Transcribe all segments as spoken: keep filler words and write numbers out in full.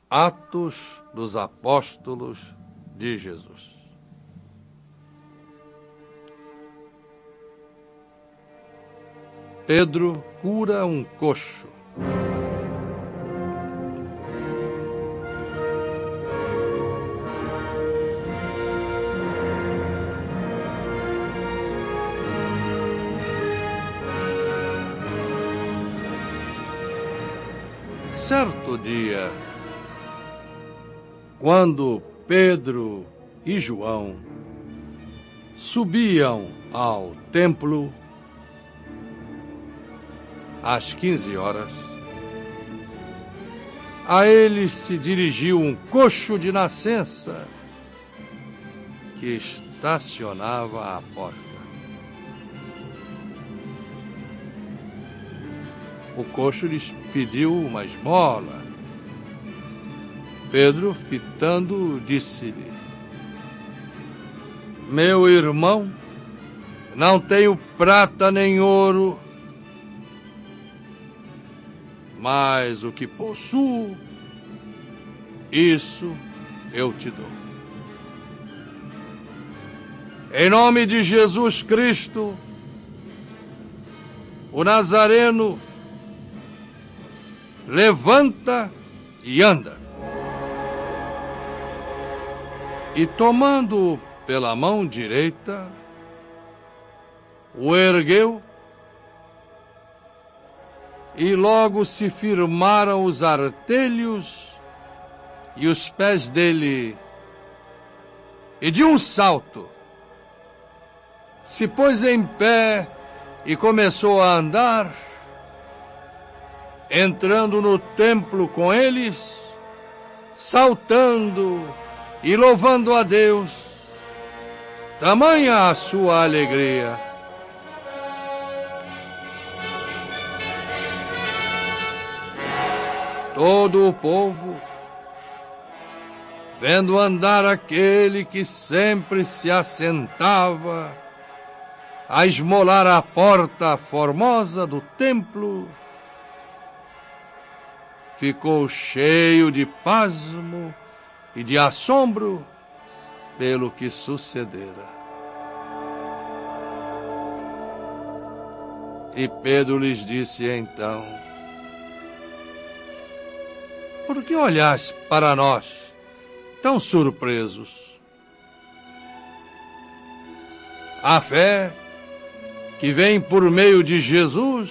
Atos dos Apóstolos de Jesus. Pedro cura um coxo. Certo dia, quando Pedro e João subiam ao templo às quinze horas, a eles se dirigiu um coxo de nascença que estacionava à porta. O coxo lhes pediu uma esmola. Pedro, fitando, disse-lhe: meu irmão, não tenho prata nem ouro, mas o que possuo, isso eu te dou. Em nome de Jesus Cristo, o Nazareno, levanta e anda. E tomando-o pela mão direita, o ergueu, e logo se firmaram os artelhos e os pés dele, e de um salto se pôs em pé e começou a andar, entrando no templo com eles, saltando e louvando a Deus. Tamanha a sua alegria. Todo o povo, vendo andar aquele que sempre se assentava a esmolar a porta formosa do templo, ficou cheio de pasmo e de assombro pelo que sucedera. E Pedro lhes disse então: por que olhais para nós tão surpresos? A fé que vem por meio de Jesus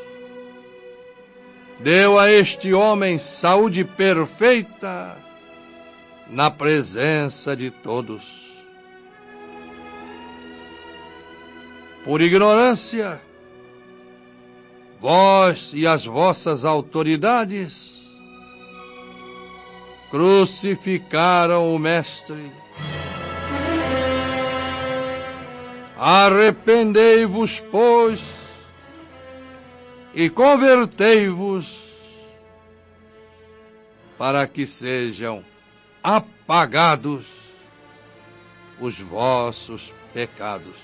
deu a este homem saúde perfeita na presença de todos. Por ignorância, vós e as vossas autoridades crucificaram o Mestre. Arrependei-vos, pois, e convertei-vos, para que sejam apagados os vossos pecados.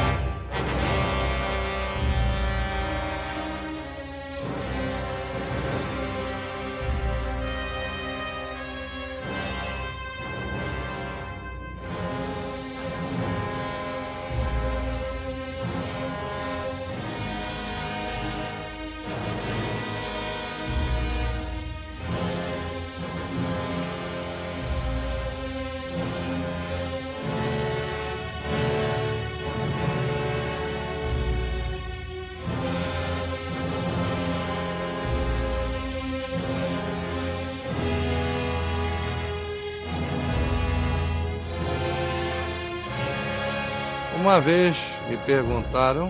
Uma vez me perguntaram,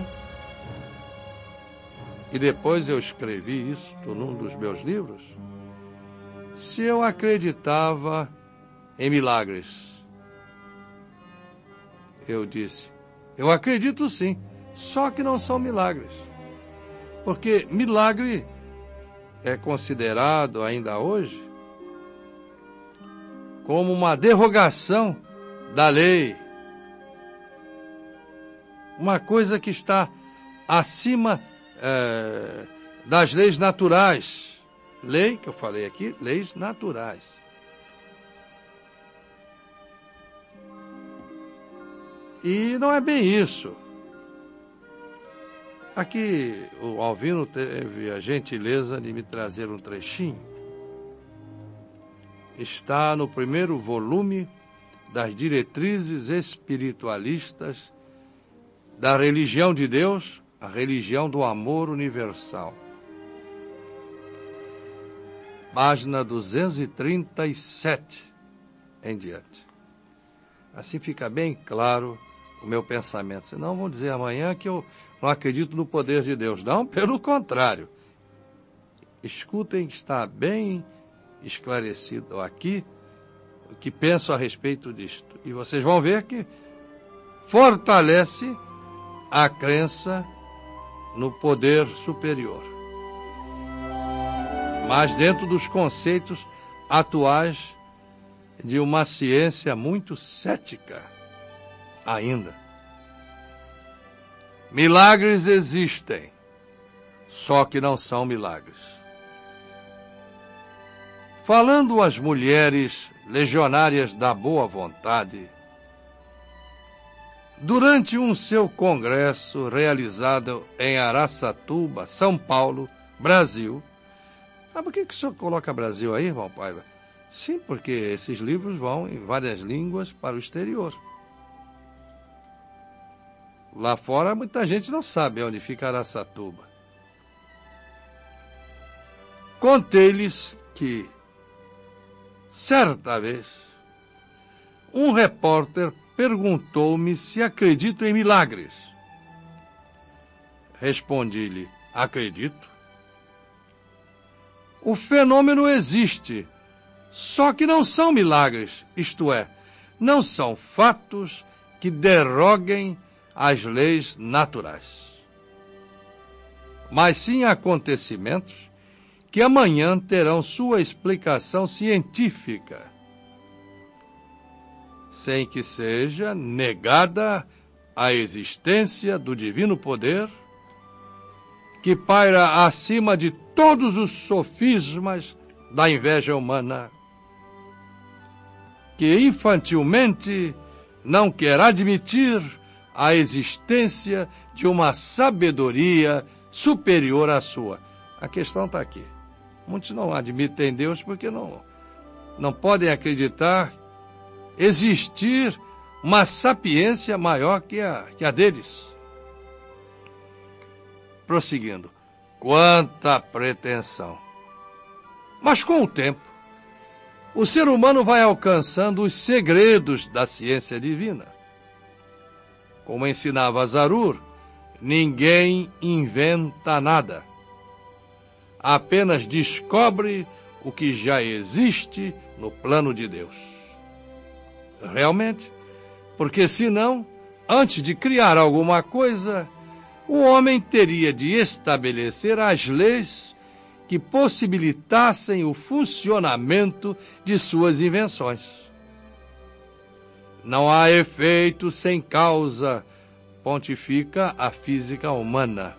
e depois eu escrevi isso num dos meus livros, se eu acreditava em milagres. Eu disse: eu acredito sim, só que não são milagres. Porque milagre é considerado ainda hoje como uma derrogação da lei, uma coisa que está acima é, das leis naturais. Lei, que eu falei aqui, leis naturais. E não é bem isso. Aqui o Alvino teve a gentileza de me trazer um trechinho. Está no primeiro volume das diretrizes espiritualistas da religião de Deus, a religião do amor universal. Página duzentos e trinta e sete em diante. Assim fica bem claro o meu pensamento. Senão vão dizer amanhã que eu não acredito no poder de Deus. Não, pelo contrário. Escutem, está bem esclarecido aqui o que penso a respeito disto. E vocês vão ver que fortalece a crença no poder superior. Mas dentro dos conceitos atuais de uma ciência muito cética ainda. Milagres existem, só que não são milagres. Falando às mulheres legionárias da boa vontade, durante um seu congresso realizado em Araçatuba, São Paulo, Brasil. Ah, por que, que o senhor coloca Brasil aí, irmão Paiva? Sim, porque esses livros vão em várias línguas para o exterior. Lá fora, muita gente não sabe onde fica Araçatuba. Contei-lhes que, certa vez, um repórter perguntou-me se acredito em milagres. Respondi-lhe, acredito. O fenômeno existe, só que não são milagres, isto é, não são fatos que deroguem as leis naturais, mas sim acontecimentos que amanhã terão sua explicação científica, sem que seja negada a existência do divino poder que paira acima de todos os sofismas da inveja humana, que infantilmente não quer admitir a existência de uma sabedoria superior à sua. A questão está aqui. Muitos não admitem Deus porque não, não podem acreditar existir uma sapiência maior que a, que a deles. Prosseguindo, quanta pretensão! Mas com o tempo, o ser humano vai alcançando os segredos da ciência divina. Como ensinava Zarur, ninguém inventa nada. Apenas descobre o que já existe no plano de Deus. Realmente, porque senão, antes de criar alguma coisa, o homem teria de estabelecer as leis que possibilitassem o funcionamento de suas invenções. Não há efeito sem causa, pontifica a física humana.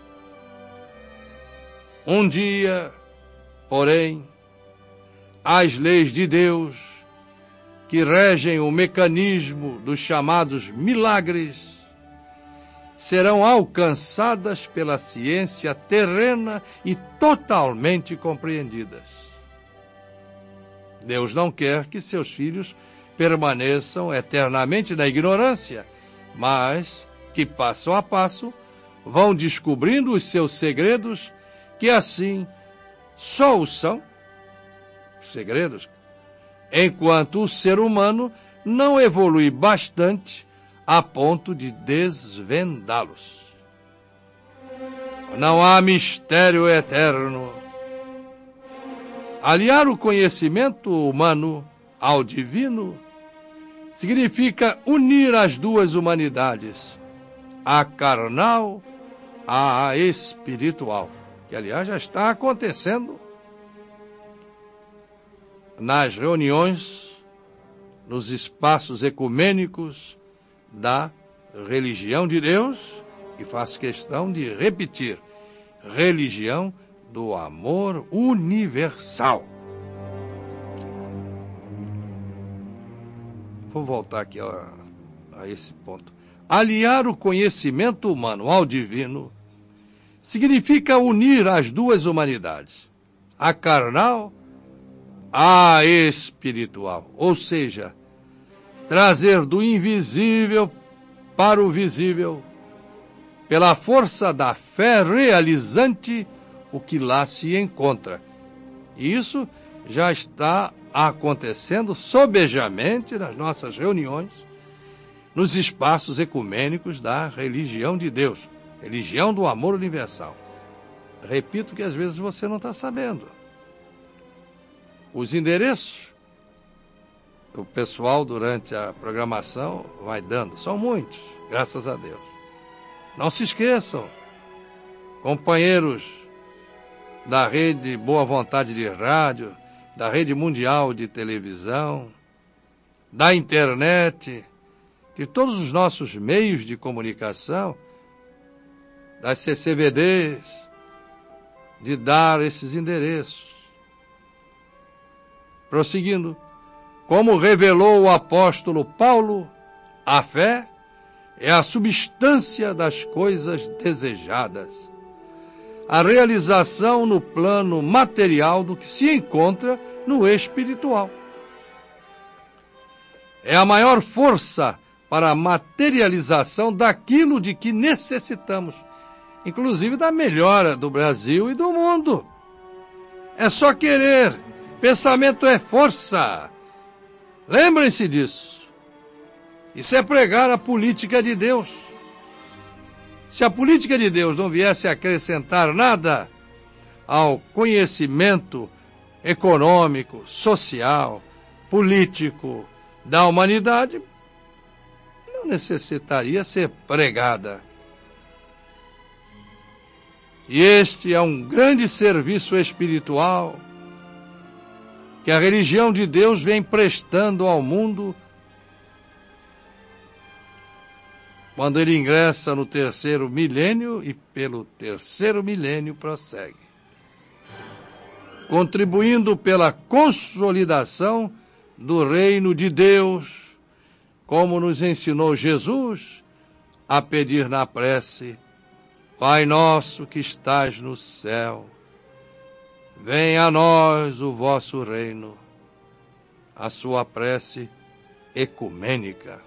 Um dia, porém, as leis de Deus, que regem o mecanismo dos chamados milagres, serão alcançadas pela ciência terrena e totalmente compreendidas. Deus não quer que seus filhos permaneçam eternamente na ignorância, mas que, passo a passo, vão descobrindo os seus segredos, que assim só o são, segredos, enquanto o ser humano não evolui bastante a ponto de desvendá-los. Não há mistério eterno. Aliar o conhecimento humano ao divino significa unir as duas humanidades, a carnal à espiritual, que aliás já está acontecendo nas reuniões, nos espaços ecumênicos da religião de Deus, e faço questão de repetir, religião do amor universal. Vou voltar aqui a, a esse ponto. aliar o conhecimento humano ao divino significa unir as duas humanidades, a carnal à espiritual, ou seja, trazer do invisível para o visível, pela força da fé realizante o que lá se encontra. E isso já está acontecendo sobejamente nas nossas reuniões, nos espaços ecumênicos da religião de Deus, religião do amor universal. Repito que às vezes você não está sabendo. Os endereços, o pessoal durante a programação vai dando, são muitos, graças a Deus. Não se esqueçam, companheiros da Rede Boa Vontade de Rádio, da Rede Mundial de Televisão, da internet, de todos os nossos meios de comunicação, das C C V Ds, de dar esses endereços. Prosseguindo, como revelou o apóstolo Paulo, a fé é a substância das coisas desejadas, a realização no plano material do que se encontra no espiritual. É a maior força para a materialização daquilo de que necessitamos, inclusive da melhora do Brasil e do mundo. É só querer. Pensamento é força. Lembrem-se disso. Isso é pregar a política de Deus. Se a política de Deus não viesse a acrescentar nada ao conhecimento econômico, social, político da humanidade, não necessitaria ser pregada. E este é um grande serviço espiritual que a religião de Deus vem prestando ao mundo quando ele ingressa no terceiro milênio e pelo terceiro milênio prossegue, contribuindo pela consolidação do reino de Deus, como nos ensinou Jesus a pedir na prece: Pai nosso que estás no céu, venha a nós o vosso reino. A sua prece ecumênica.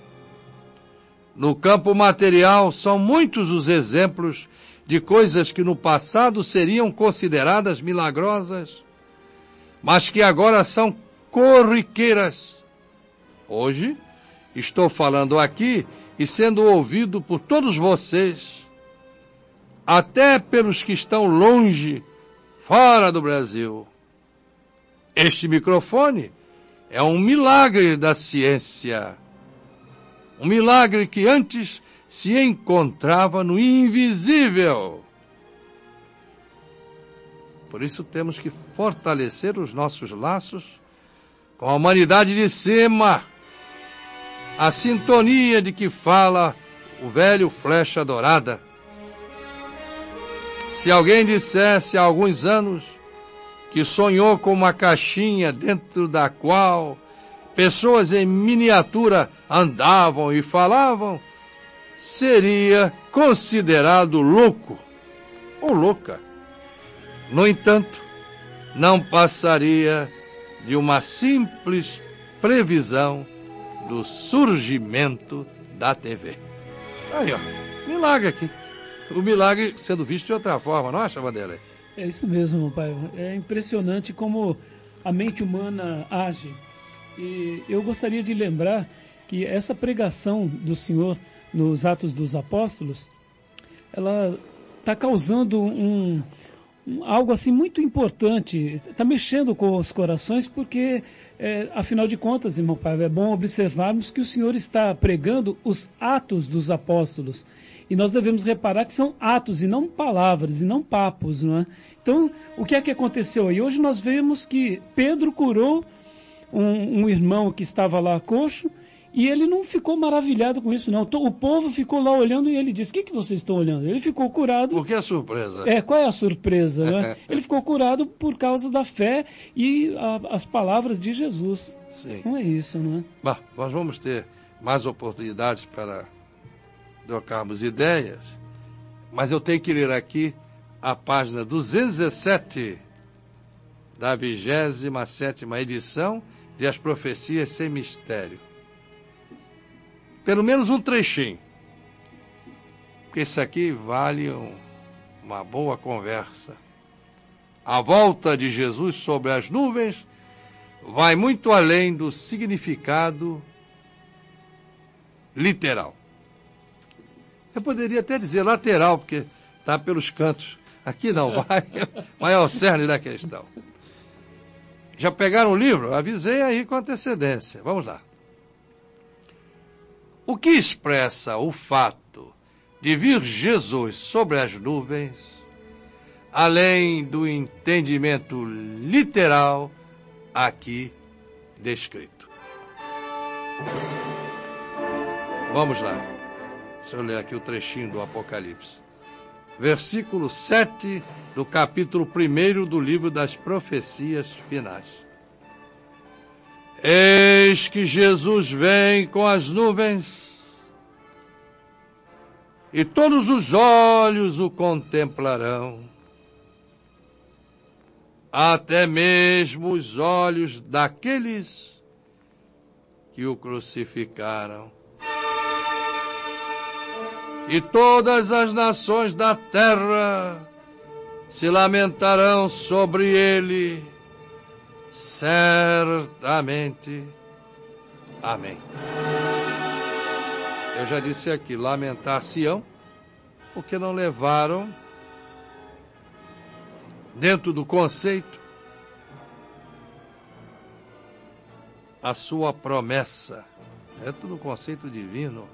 No campo material, são muitos os exemplos de coisas que no passado seriam consideradas milagrosas, mas que agora são corriqueiras. Hoje, estou falando aqui e sendo ouvido por todos vocês, até pelos que estão longe, fora do Brasil. Este microfone é um milagre da ciência. Um milagre que antes se encontrava no invisível. Por isso temos que fortalecer os nossos laços com a humanidade de cima, a sintonia de que fala o velho Flecha Dourada. Se alguém dissesse há alguns anos que sonhou com uma caixinha dentro da qual pessoas em miniatura andavam e falavam, seria considerado louco ou louca. No entanto, não passaria de uma simples previsão do surgimento da T V. Aí, ó, milagre aqui. O milagre sendo visto de outra forma, não acha, Vanderlei? É isso mesmo, meu pai. É impressionante como a mente humana age. E eu gostaria de lembrar que essa pregação do Senhor nos Atos dos Apóstolos, ela está causando um, um, algo assim muito importante, está mexendo com os corações, porque, é, afinal de contas, irmão pai, é bom observarmos que o Senhor está pregando os Atos dos Apóstolos. E nós devemos reparar que são atos e não palavras, e não papos, não é? Então, o que é que aconteceu aí? Hoje nós vemos que Pedro curou um, um irmão que estava lá coxo, e ele não ficou maravilhado com isso, não. O povo ficou lá olhando e ele disse: o que, que vocês estão olhando? Ele ficou curado. Por que a surpresa? É, qual é a surpresa, né? Ele ficou curado por causa da fé e a, as palavras de Jesus. Sim. Não é isso, não é? Bah, nós vamos ter mais oportunidades para trocarmos ideias, mas eu tenho que ler aqui a página duzentos e dezessete da vigésima sétima edição de As Profecias Sem Mistério. Pelo menos um trechinho, porque isso aqui vale um, uma boa conversa. A volta de Jesus sobre as nuvens vai muito além do significado literal. Eu poderia até dizer lateral, porque está pelos cantos. Aqui não, vai, vai ao cerne da questão. Já pegaram o livro? Avisei aí com antecedência. Vamos lá. O que expressa o fato de vir Jesus sobre as nuvens, além do entendimento literal aqui descrito? Vamos lá. Deixa eu ler aqui o trechinho do Apocalipse. Versículo sete do capítulo primeiro do livro das profecias finais. Eis que Jesus vem com as nuvens, e todos os olhos o contemplarão, até mesmo os olhos daqueles que o crucificaram. E todas as nações da terra se lamentarão sobre ele, certamente. Amém. Eu já disse aqui, lamentar-se-ão, porque não levaram dentro do conceito a sua promessa, dentro do conceito divino.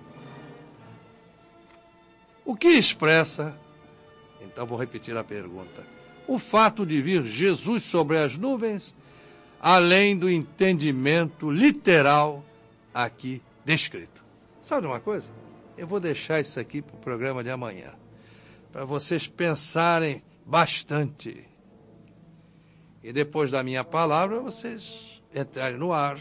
O que expressa, então vou repetir a pergunta, o fato de vir Jesus sobre as nuvens, além do entendimento literal aqui descrito? Sabe de uma coisa? Eu vou deixar isso aqui para o programa de amanhã, para vocês pensarem bastante. E depois da minha palavra, vocês entrarem no ar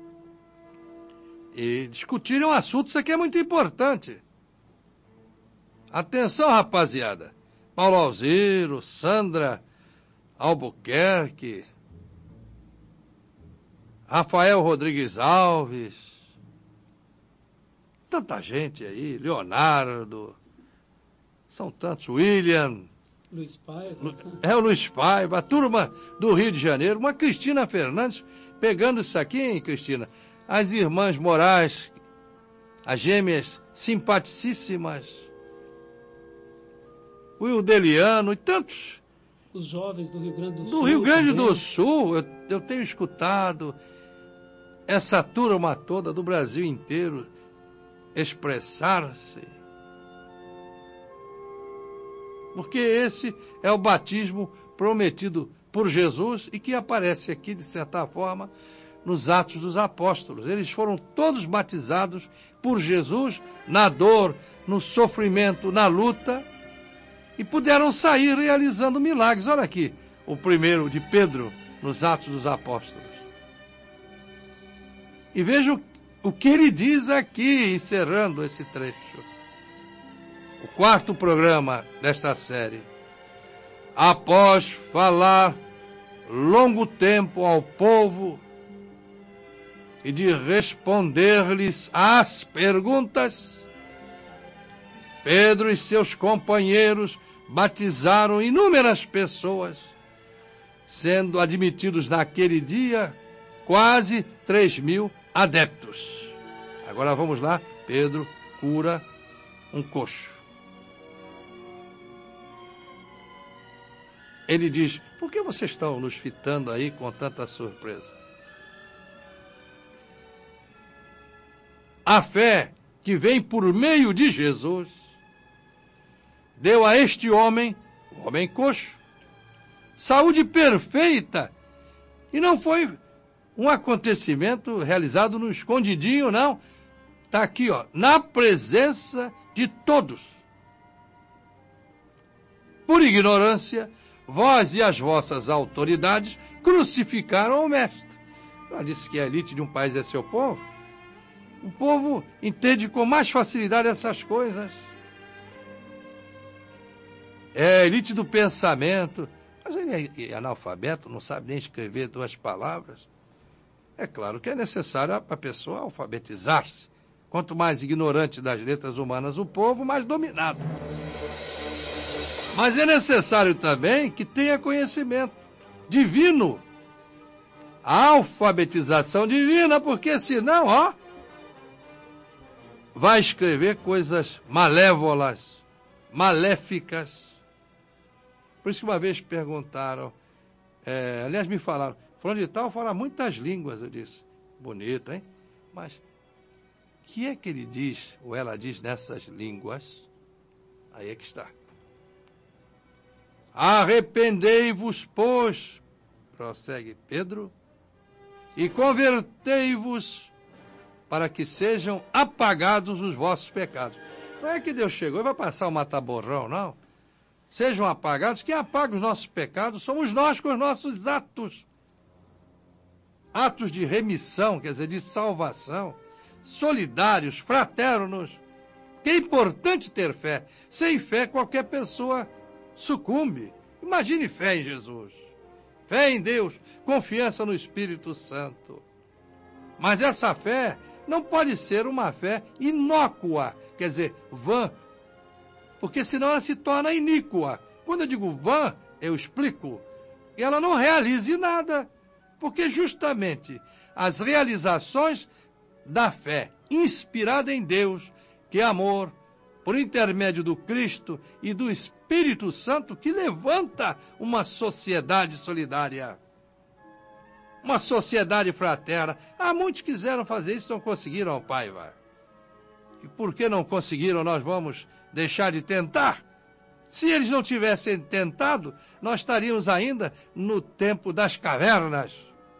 e discutirem um assunto. Isso aqui é muito importante. Atenção, rapaziada. Paulo Alziro, Sandra Albuquerque, Rafael Rodrigues Alves, tanta gente aí, Leonardo, são tantos, William, Luiz Paiva. É o Luiz Paiva, a turma do Rio de Janeiro, uma Cristina Fernandes, pegando isso aqui, hein, Cristina? As irmãs Moraes, as gêmeas simpaticíssimas, o Ildeliano e tantos. Os jovens do Rio Grande do, do Sul. Do Rio Grande também. do Sul, eu, eu tenho escutado essa turma toda do Brasil inteiro expressar-se. Porque esse é o batismo prometido por Jesus e que aparece aqui, de certa forma, nos Atos dos Apóstolos. Eles foram todos batizados por Jesus na dor, no sofrimento, na luta, e puderam sair realizando milagres. Olha aqui, o primeiro de Pedro, nos Atos dos Apóstolos. E veja o que ele diz aqui, encerrando esse trecho. O quarto programa desta série. Após falar longo tempo ao povo e de responder-lhes às perguntas, Pedro e seus companheiros batizaram inúmeras pessoas, sendo admitidos naquele dia quase três mil adeptos. Agora vamos lá, Pedro cura um coxo. Ele diz, por que vocês estão nos fitando aí com tanta surpresa? A fé que vem por meio de Jesus deu a este homem, o homem coxo, saúde perfeita. E não foi um acontecimento realizado no escondidinho, não. Está aqui, ó, na presença de todos. Por ignorância, vós e as vossas autoridades crucificaram o mestre. Ela disse que a elite de um país é seu povo. O povo entende com mais facilidade essas coisas. É a elite do pensamento. Mas ele é analfabeto, não sabe nem escrever duas palavras. É claro que é necessário a pessoa alfabetizar-se. Quanto mais ignorante das letras humanas o povo, mais dominado. Mas é necessário também que tenha conhecimento divino. A alfabetização divina, porque senão, ó, vai escrever coisas malévolas, maléficas. Por isso que uma vez perguntaram, é, aliás me falaram, falando de tal, fala muitas línguas. Eu disse, bonito, hein? Mas o que é que ele diz, ou ela diz nessas línguas? Aí é que está. Arrependei-vos, pois, prossegue Pedro, e convertei-vos para que sejam apagados os vossos pecados. Não é que Deus chegou e vai passar o mata-borrão, não. Sejam apagados. Quem apaga os nossos pecados somos nós com os nossos atos. Atos de remissão, quer dizer, de salvação. Solidários, fraternos. Que é importante ter fé. Sem fé, qualquer pessoa sucumbe. Imagine fé em Jesus. Fé em Deus, confiança no Espírito Santo. Mas essa fé não pode ser uma fé inócua, quer dizer, vã, porque senão ela se torna iníqua. Quando eu digo vã, eu explico, e ela não realize nada, porque justamente as realizações da fé inspirada em Deus, que é amor, por intermédio do Cristo e do Espírito Santo, que levanta uma sociedade solidária, uma sociedade fraterna. Ah, muitos quiseram fazer isso e não conseguiram, Paiva. E por que não conseguiram, nós vamos deixar de tentar? Se eles não tivessem tentado, nós estaríamos ainda no tempo das cavernas.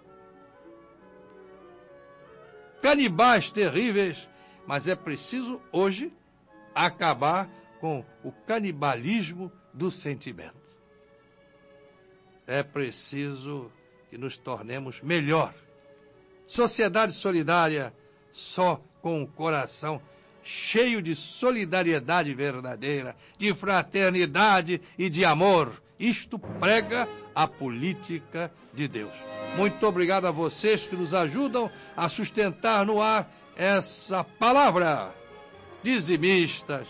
Canibais terríveis, mas é preciso hoje acabar com o canibalismo do sentimento. É preciso que nos tornemos melhor. Sociedade solidária só com o coração cheio de solidariedade verdadeira, de fraternidade e de amor. Isto prega a política de Deus. Muito obrigado a vocês que nos ajudam a sustentar no ar essa palavra. Dizimistas,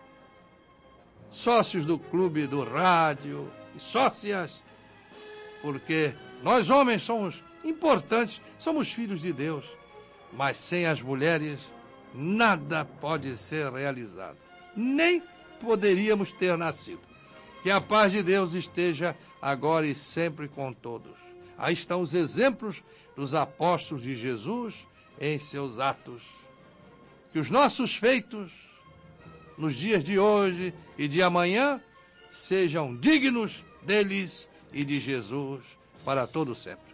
sócios do Clube do Rádio e sócias, porque nós homens somos importantes, somos filhos de Deus, mas sem as mulheres nada pode ser realizado, nem poderíamos ter nascido. Que a paz de Deus esteja agora e sempre com todos. Aí estão os exemplos dos apóstolos de Jesus em seus atos. Que os nossos feitos, nos dias de hoje e de amanhã, sejam dignos deles e de Jesus para todo sempre.